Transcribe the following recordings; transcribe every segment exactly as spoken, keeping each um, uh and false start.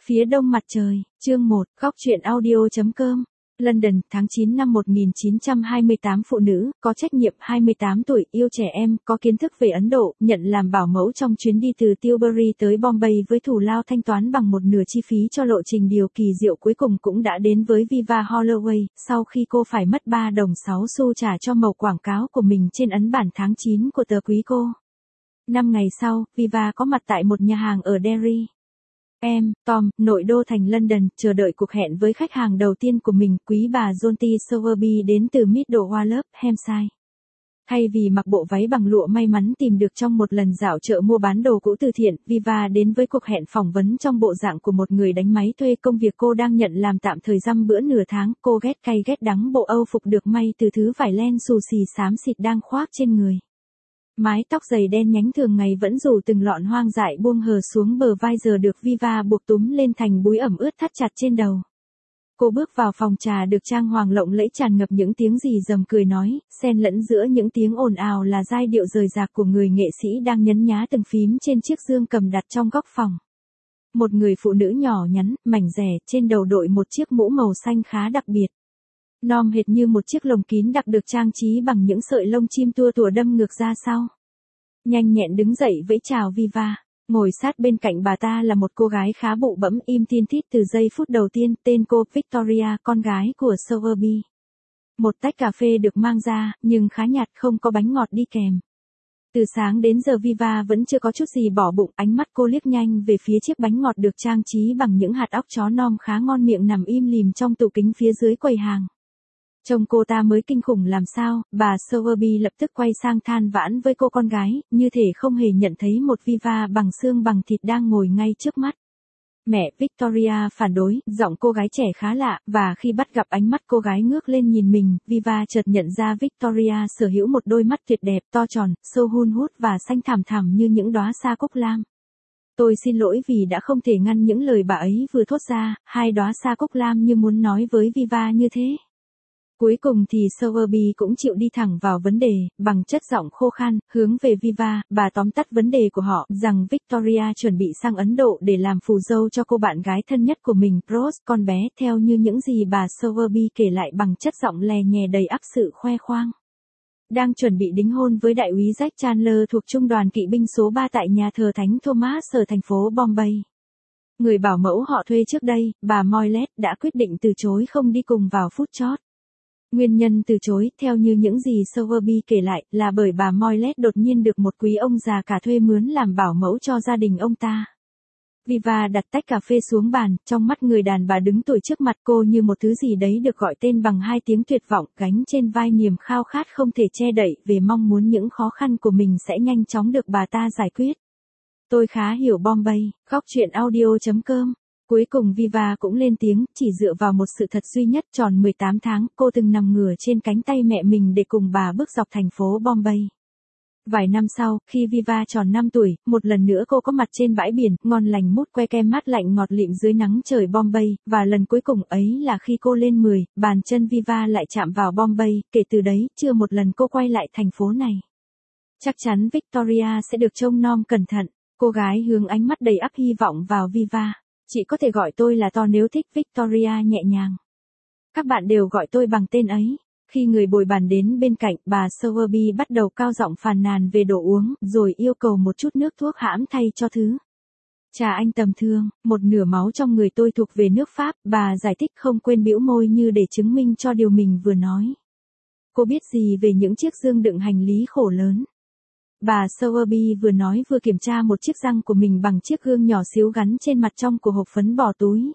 Phía đông mặt trời, chương một, góc truyện audio.com. London, tháng chín năm một nghìn chín trăm hai mươi tám. Phụ nữ, có trách nhiệm, hai mươi tám tuổi, yêu trẻ em, có kiến thức về Ấn Độ, nhận làm bảo mẫu trong chuyến đi từ Tilbury tới Bombay với thù lao thanh toán bằng một nửa chi phí cho lộ trình điều kỳ diệu cuối cùng cũng đã đến với Viva Holloway, sau khi cô phải mất ba đồng sáu xu trả cho mẩu quảng cáo của mình trên ấn bản tháng chín của tờ Quý Cô. Năm ngày sau, Viva có mặt tại một nhà hàng ở Derry. Em, Tom, nội đô thành London, chờ đợi cuộc hẹn với khách hàng đầu tiên của mình, quý bà Jonty Sowerby đến từ Middlewallop, Hampshire. Thay vì mặc bộ váy bằng lụa may mắn tìm được trong một lần dạo chợ mua bán đồ cũ từ thiện, Viva đến với cuộc hẹn phỏng vấn trong bộ dạng của một người đánh máy thuê. Công việc cô đang nhận làm tạm thời dăm bữa nửa tháng. Cô ghét cay ghét đắng bộ âu phục được may từ thứ vải len xù xì xám xịt đang khoác trên người. Mái tóc dày đen nhánh thường ngày vẫn rủ từng lọn hoang dại buông hờ xuống bờ vai giờ được Viva buộc túm lên thành búi ẩm ướt thắt chặt trên đầu. Cô bước vào phòng trà được trang hoàng lộng lẫy, tràn ngập những tiếng rì rầm cười nói, xen lẫn giữa những tiếng ồn ào là giai điệu rời rạc của người nghệ sĩ đang nhấn nhá từng phím trên chiếc dương cầm đặt trong góc phòng. Một người phụ nữ nhỏ nhắn, mảnh dẻ, trên đầu đội một chiếc mũ màu xanh khá đặc biệt. Nom hệt như một chiếc lồng kín đặc được trang trí bằng những sợi lông chim tua tủa đâm ngược ra sau. Nhanh nhẹn đứng dậy vẫy chào Viva. Ngồi sát bên cạnh bà ta là một cô gái khá bụ bẫm, im tin tít từ giây phút đầu tiên, tên cô Victoria, con gái của Sowerby. Một tách cà phê được mang ra, nhưng khá nhạt, không có bánh ngọt đi kèm. Từ sáng đến giờ Viva vẫn chưa có chút gì bỏ bụng, ánh mắt cô liếc nhanh về phía chiếc bánh ngọt được trang trí bằng những hạt óc chó non khá ngon miệng nằm im lìm trong tủ kính phía dưới quầy hàng. Trông cô ta mới kinh khủng làm sao, bà Sowerby lập tức quay sang than vãn với cô con gái, như thể không hề nhận thấy một Viva bằng xương bằng thịt đang ngồi ngay trước mắt. Mẹ, Victoria phản đối, giọng cô gái trẻ khá lạ, và khi bắt gặp ánh mắt cô gái ngước lên nhìn mình, Viva chợt nhận ra Victoria sở hữu một đôi mắt tuyệt đẹp, to tròn, sâu hun hút và xanh thẳm thẳm như những đóa sa cúc lam. Tôi xin lỗi vì đã không thể ngăn những lời bà ấy vừa thốt ra, hai đóa sa cúc lam như muốn nói với Viva như thế. Cuối cùng thì Sowerby cũng chịu đi thẳng vào vấn đề, bằng chất giọng khô khan, hướng về Viva, bà tóm tắt vấn đề của họ, rằng Victoria chuẩn bị sang Ấn Độ để làm phù dâu cho cô bạn gái thân nhất của mình, Rose, con bé, theo như những gì bà Sowerby kể lại bằng chất giọng lè nhè đầy ắp sự khoe khoang. Đang chuẩn bị đính hôn với đại úy Jack Chandler thuộc trung đoàn kỵ binh số ba tại nhà thờ Thánh Thomas ở thành phố Bombay. Người bảo mẫu họ thuê trước đây, bà Moylet, đã quyết định từ chối không đi cùng vào phút chót. Nguyên nhân từ chối, theo như những gì Sowerby kể lại, là bởi bà Moylet đột nhiên được một quý ông già cả thuê mướn làm bảo mẫu cho gia đình ông ta. Viva đặt tách cà phê xuống bàn, trong mắt người đàn bà đứng tuổi trước mặt cô như một thứ gì đấy được gọi tên bằng hai tiếng tuyệt vọng, gánh trên vai niềm khao khát không thể che đậy về mong muốn những khó khăn của mình sẽ nhanh chóng được bà ta giải quyết. Tôi khá hiểu Bombay, góc truyện audio.com. Cuối cùng Viva cũng lên tiếng, chỉ dựa vào một sự thật duy nhất, tròn mười tám tháng, cô từng nằm ngửa trên cánh tay mẹ mình để cùng bà bước dọc thành phố Bombay. Vài năm sau, khi Viva tròn năm tuổi, một lần nữa cô có mặt trên bãi biển, ngon lành mút que kem mát lạnh ngọt lịm dưới nắng trời Bombay, và lần cuối cùng ấy là khi cô lên mười, bàn chân Viva lại chạm vào Bombay, kể từ đấy, chưa một lần cô quay lại thành phố này. Chắc chắn Victoria sẽ được trông nom cẩn thận, cô gái hướng ánh mắt đầy ắp hy vọng vào Viva. Chị có thể gọi tôi là To nếu thích, Victoria nhẹ nhàng. Các bạn đều gọi tôi bằng tên ấy. Khi người bồi bàn đến bên cạnh, bà Sowerby bắt đầu cao giọng phàn nàn về đồ uống, rồi yêu cầu một chút nước thuốc hãm thay cho thứ. Chà anh tầm thương, một nửa máu trong người tôi thuộc về nước Pháp, bà giải thích không quên bĩu môi như để chứng minh cho điều mình vừa nói. Cô biết gì về những chiếc dương đựng hành lý khổ lớn? Bà Sowerby vừa nói vừa kiểm tra một chiếc răng của mình bằng chiếc gương nhỏ xíu gắn trên mặt trong của hộp phấn bỏ túi.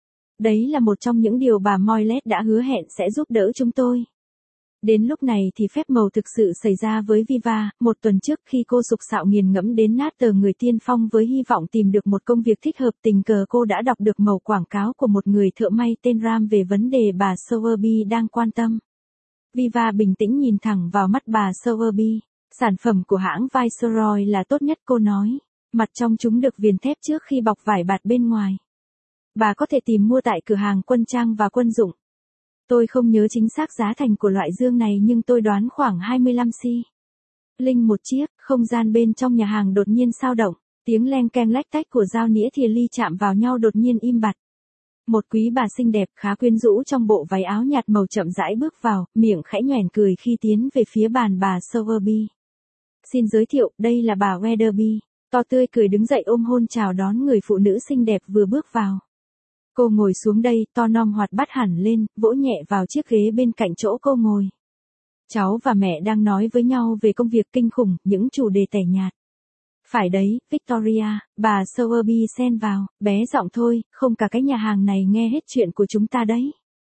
Đấy là một trong những điều bà Moylet đã hứa hẹn sẽ giúp đỡ chúng tôi. Đến lúc này thì phép màu thực sự xảy ra với Viva, một tuần trước khi cô sục sạo nghiền ngẫm đến nát tờ Người Tiên Phong với hy vọng tìm được một công việc thích hợp, tình cờ cô đã đọc được mẩu quảng cáo của một người thợ may tên Ram về vấn đề bà Sowerby đang quan tâm. Viva bình tĩnh nhìn thẳng vào mắt bà Sowerby. Sản phẩm của hãng Viceroy là tốt nhất, cô nói. Mặt trong chúng được viền thép trước khi bọc vải bạt bên ngoài. Bà có thể tìm mua tại cửa hàng quân trang và quân dụng. Tôi không nhớ chính xác giá thành của loại dương này nhưng tôi đoán khoảng hai mươi lăm xi. Linh một chiếc, không gian bên trong nhà hàng đột nhiên sao động. Tiếng leng keng lách tách của dao nĩa thìa ly chạm vào nhau đột nhiên im bặt. Một quý bà xinh đẹp khá quyến rũ trong bộ váy áo nhạt màu chậm rãi bước vào, miệng khẽ nhoẻn cười khi tiến về phía bàn bà Sowerby. Xin giới thiệu, đây là bà Weatherby. To tươi cười đứng dậy ôm hôn chào đón người phụ nữ xinh đẹp vừa bước vào. Cô ngồi xuống đây, To non hoạt bát hẳn lên, vỗ nhẹ vào chiếc ghế bên cạnh chỗ cô ngồi. Cháu và mẹ đang nói với nhau về công việc kinh khủng, những chủ đề tẻ nhạt. Phải đấy, Victoria, bà Sowerby xen vào, bé giọng thôi, không cả cái nhà hàng này nghe hết chuyện của chúng ta đấy.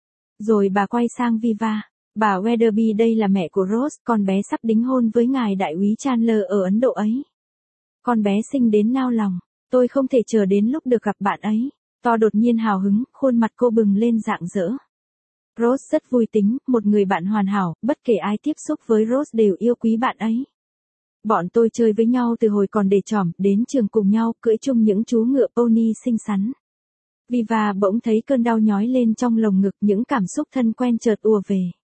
Rồi bà quay sang Viva. Bà Weatherby đây là mẹ của Rose, con bé sắp đính hôn với ngài đại úy Chandler ở Ấn Độ ấy. Con bé xinh đến nao lòng, tôi không thể chờ đến lúc được gặp bạn ấy. To đột nhiên hào hứng, khuôn mặt cô bừng lên rạng rỡ. Rose rất vui tính, một người bạn hoàn hảo, bất kể ai tiếp xúc với Rose đều yêu quý bạn ấy. Bọn tôi chơi với nhau từ hồi còn để trỏm, đến trường cùng nhau, cưỡi chung những chú ngựa pony xinh xắn. Viva bỗng thấy cơn đau nhói lên trong lồng ngực, những cảm xúc thân quen chợt ùa về.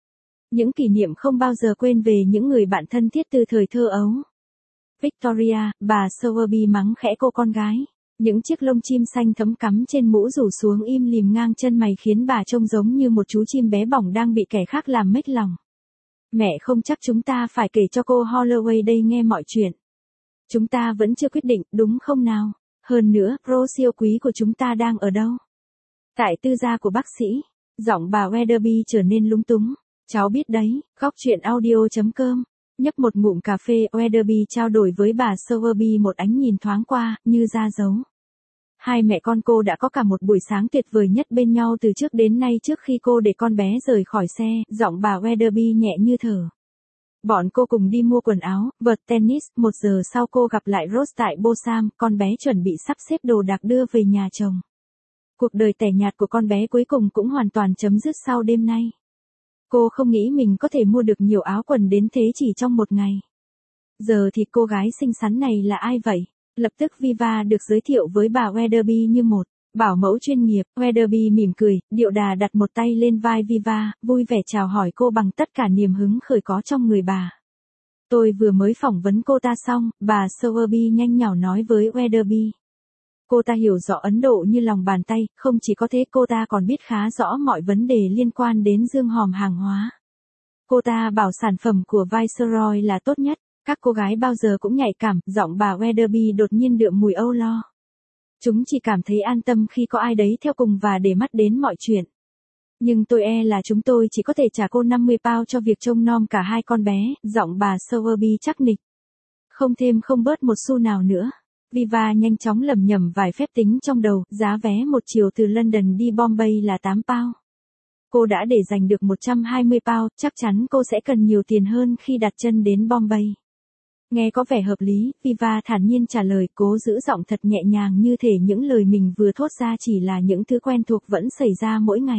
Những kỷ niệm không bao giờ quên về những người bạn thân thiết từ thời thơ ấu. Victoria, bà Sowerby mắng khẽ cô con gái. Những chiếc lông chim xanh thấm cắm trên mũ rủ xuống im lìm ngang chân mày khiến bà trông giống như một chú chim bé bỏng đang bị kẻ khác làm mếch lòng. Mẹ không chắc chúng ta phải kể cho cô Holloway đây nghe mọi chuyện. Chúng ta vẫn chưa quyết định, đúng không nào? Hơn nữa, Rose siêu quý của chúng ta đang ở đâu? Tại tư gia của bác sĩ. Giọng bà Weatherby trở nên lúng túng. Cháu biết đấy, góc chuyện audio chấm com. Nhấp một ngụm cà phê, Weatherby trao đổi với bà Sowerby một ánh nhìn thoáng qua, như ra dấu. Hai mẹ con cô đã có cả một buổi sáng tuyệt vời nhất bên nhau từ trước đến nay trước khi cô để con bé rời khỏi xe, giọng bà Weatherby nhẹ như thở. Bọn cô cùng đi mua quần áo, vợt tennis, một giờ sau cô gặp lại Rose tại Bossam, con bé chuẩn bị sắp xếp đồ đạc đưa về nhà chồng. Cuộc đời tẻ nhạt của con bé cuối cùng cũng hoàn toàn chấm dứt sau đêm nay. Cô không nghĩ mình có thể mua được nhiều áo quần đến thế chỉ trong một ngày. Giờ thì cô gái xinh xắn này là ai vậy? Lập tức Viva được giới thiệu với bà Weatherby như một bảo mẫu chuyên nghiệp. Weatherby mỉm cười, điệu đà đặt một tay lên vai Viva, vui vẻ chào hỏi cô bằng tất cả niềm hứng khởi có trong người bà. Tôi vừa mới phỏng vấn cô ta xong, bà Sowerby nhanh nhảu nói với Weatherby. Cô ta hiểu rõ Ấn Độ như lòng bàn tay, không chỉ có thế cô ta còn biết khá rõ mọi vấn đề liên quan đến dương hòm hàng hóa. Cô ta bảo sản phẩm của Viceroy là tốt nhất, các cô gái bao giờ cũng nhạy cảm, giọng bà Weatherby đột nhiên đượm mùi âu lo. Chúng chỉ cảm thấy an tâm khi có ai đấy theo cùng và để mắt đến mọi chuyện. Nhưng tôi e là chúng tôi chỉ có thể trả cô năm mươi pound cho việc trông nom cả hai con bé, giọng bà Sowerby chắc nịch. Không thêm không bớt một xu nào nữa. Viva nhanh chóng lẩm nhẩm vài phép tính trong đầu, giá vé một chiều từ London đi Bombay là tám pound. Cô đã để dành được một trăm hai mươi pound, chắc chắn cô sẽ cần nhiều tiền hơn khi đặt chân đến Bombay. Nghe có vẻ hợp lý, Viva thản nhiên trả lời, cố giữ giọng thật nhẹ nhàng như thể những lời mình vừa thốt ra chỉ là những thứ quen thuộc vẫn xảy ra mỗi ngày.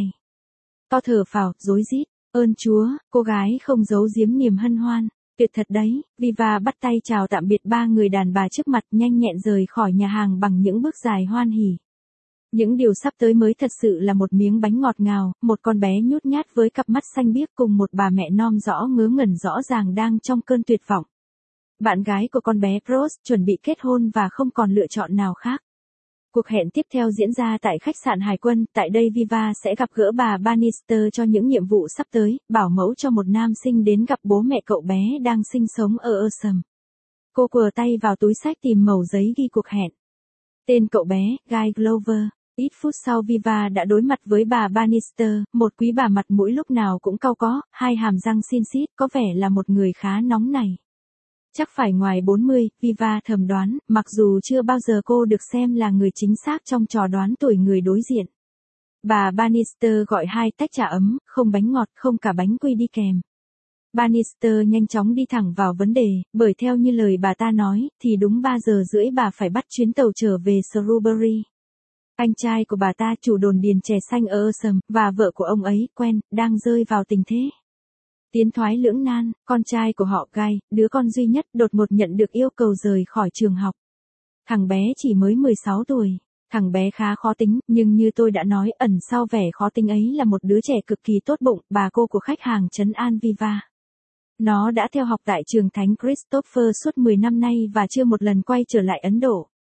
To thở phào, rối rít, ơn Chúa, cô gái không giấu giếm niềm hân hoan. Tuyệt thật đấy, Viva bắt tay chào tạm biệt ba người đàn bà trước mặt, nhanh nhẹn rời khỏi nhà hàng bằng những bước dài hoan hỉ. Những điều sắp tới mới thật sự là một miếng bánh ngọt ngào, một con bé nhút nhát với cặp mắt xanh biếc cùng một bà mẹ non rõ ngớ ngẩn rõ ràng đang trong cơn tuyệt vọng. Bạn gái của con bé Rose chuẩn bị kết hôn và không còn lựa chọn nào khác. Cuộc hẹn tiếp theo diễn ra tại khách sạn Hải quân, tại đây Viva sẽ gặp gỡ bà Bannister cho những nhiệm vụ sắp tới, bảo mẫu cho một nam sinh đến gặp bố mẹ cậu bé đang sinh sống ở Earsham. Cô quờ tay vào túi xách tìm mẩu giấy ghi cuộc hẹn. Tên cậu bé, Guy Glover. Ít phút sau Viva đã đối mặt với bà Bannister, một quý bà mặt mũi lúc nào cũng cau có, hai hàm răng xin xít, có vẻ là một người khá nóng nảy. Chắc phải ngoài bốn mươi, Viva thầm đoán, mặc dù chưa bao giờ cô được xem là người chính xác trong trò đoán tuổi người đối diện. Bà Bannister gọi hai tách trà ấm, không bánh ngọt, không cả bánh quy đi kèm. Bannister nhanh chóng đi thẳng vào vấn đề, bởi theo như lời bà ta nói, thì đúng ba giờ rưỡi bà phải bắt chuyến tàu trở về Shrewsbury. Anh trai của bà ta, chủ đồn điền chè xanh ở Earsham, và vợ của ông ấy, Quen, đang rơi vào tình thế tiến thoái lưỡng nan. Con trai của họ Guy, đứa con duy nhất, đột ngột nhận được yêu cầu rời khỏi trường học. Thằng bé chỉ mới mười sáu tuổi. Thằng bé khá khó tính, nhưng như tôi đã nói, ẩn sau vẻ khó tính ấy là một đứa trẻ cực kỳ tốt bụng, bà cô của khách hàng trấn an Viva. Nó đã theo học tại trường Thánh Christopher suốt mười năm nay và chưa một lần quay trở lại Ấn Độ.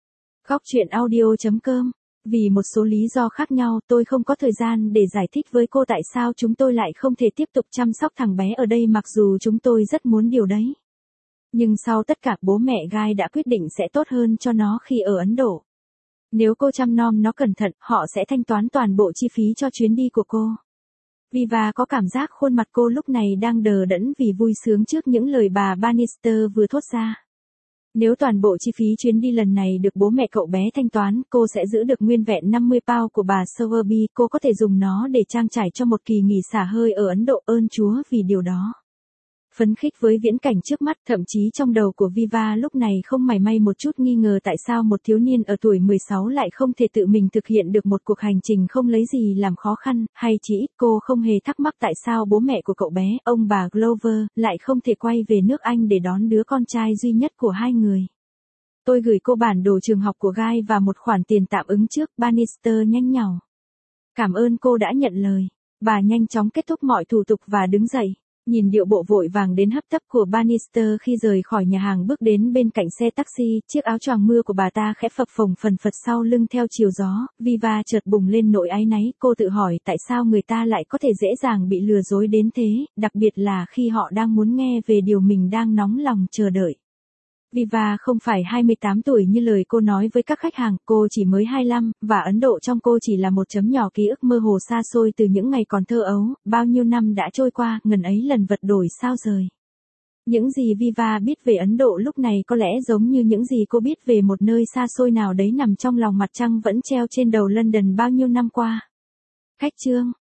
Góc chuyện audio.com. Vì một số lý do khác nhau tôi không có thời gian để giải thích với cô tại sao chúng tôi lại không thể tiếp tục chăm sóc thằng bé ở đây mặc dù chúng tôi rất muốn điều đấy. Nhưng sau tất cả bố mẹ Guy đã quyết định sẽ tốt hơn cho nó khi ở Ấn Độ. Nếu cô chăm nom nó cẩn thận, họ sẽ thanh toán toàn bộ chi phí cho chuyến đi của cô. Viva có cảm giác khuôn mặt cô lúc này đang đờ đẫn vì vui sướng trước những lời bà Bannister vừa thốt ra. Nếu toàn bộ chi phí chuyến đi lần này được bố mẹ cậu bé thanh toán, cô sẽ giữ được nguyên vẹn năm mươi pound của bà Sowerby, cô có thể dùng nó để trang trải cho một kỳ nghỉ xả hơi ở Ấn Độ, ơn Chúa vì điều đó. Phấn khích với viễn cảnh trước mắt, thậm chí trong đầu của Viva lúc này không mảy may một chút nghi ngờ tại sao một thiếu niên ở tuổi mười sáu lại không thể tự mình thực hiện được một cuộc hành trình không lấy gì làm khó khăn, hay chỉ ít cô không hề thắc mắc tại sao bố mẹ của cậu bé, ông bà Glover, lại không thể quay về nước Anh để đón đứa con trai duy nhất của hai người. Tôi gửi cô bản đồ trường học của Guy và một khoản tiền tạm ứng trước, Bannister nhanh nhảu. Cảm ơn cô đã nhận lời. Bà nhanh chóng kết thúc mọi thủ tục và đứng dậy. Nhìn điệu bộ vội vàng đến hấp tấp của Bannister khi rời khỏi nhà hàng bước đến bên cạnh xe taxi, chiếc áo choàng mưa của bà ta khẽ phập phồng phần phật sau lưng theo chiều gió, Viva chợt bùng lên nỗi áy náy, cô tự hỏi tại sao người ta lại có thể dễ dàng bị lừa dối đến thế, đặc biệt là khi họ đang muốn nghe về điều mình đang nóng lòng chờ đợi. Viva không phải hai mươi tám tuổi như lời cô nói với các khách hàng, cô chỉ mới hai mươi lăm, và Ấn Độ trong cô chỉ là một chấm nhỏ ký ức mơ hồ xa xôi từ những ngày còn thơ ấu, bao nhiêu năm đã trôi qua, ngần ấy lần vật đổi sao rời. Những gì Viva biết về Ấn Độ lúc này có lẽ giống như những gì cô biết về một nơi xa xôi nào đấy nằm trong lòng mặt trăng vẫn treo trên đầu London bao nhiêu năm qua. Khách chương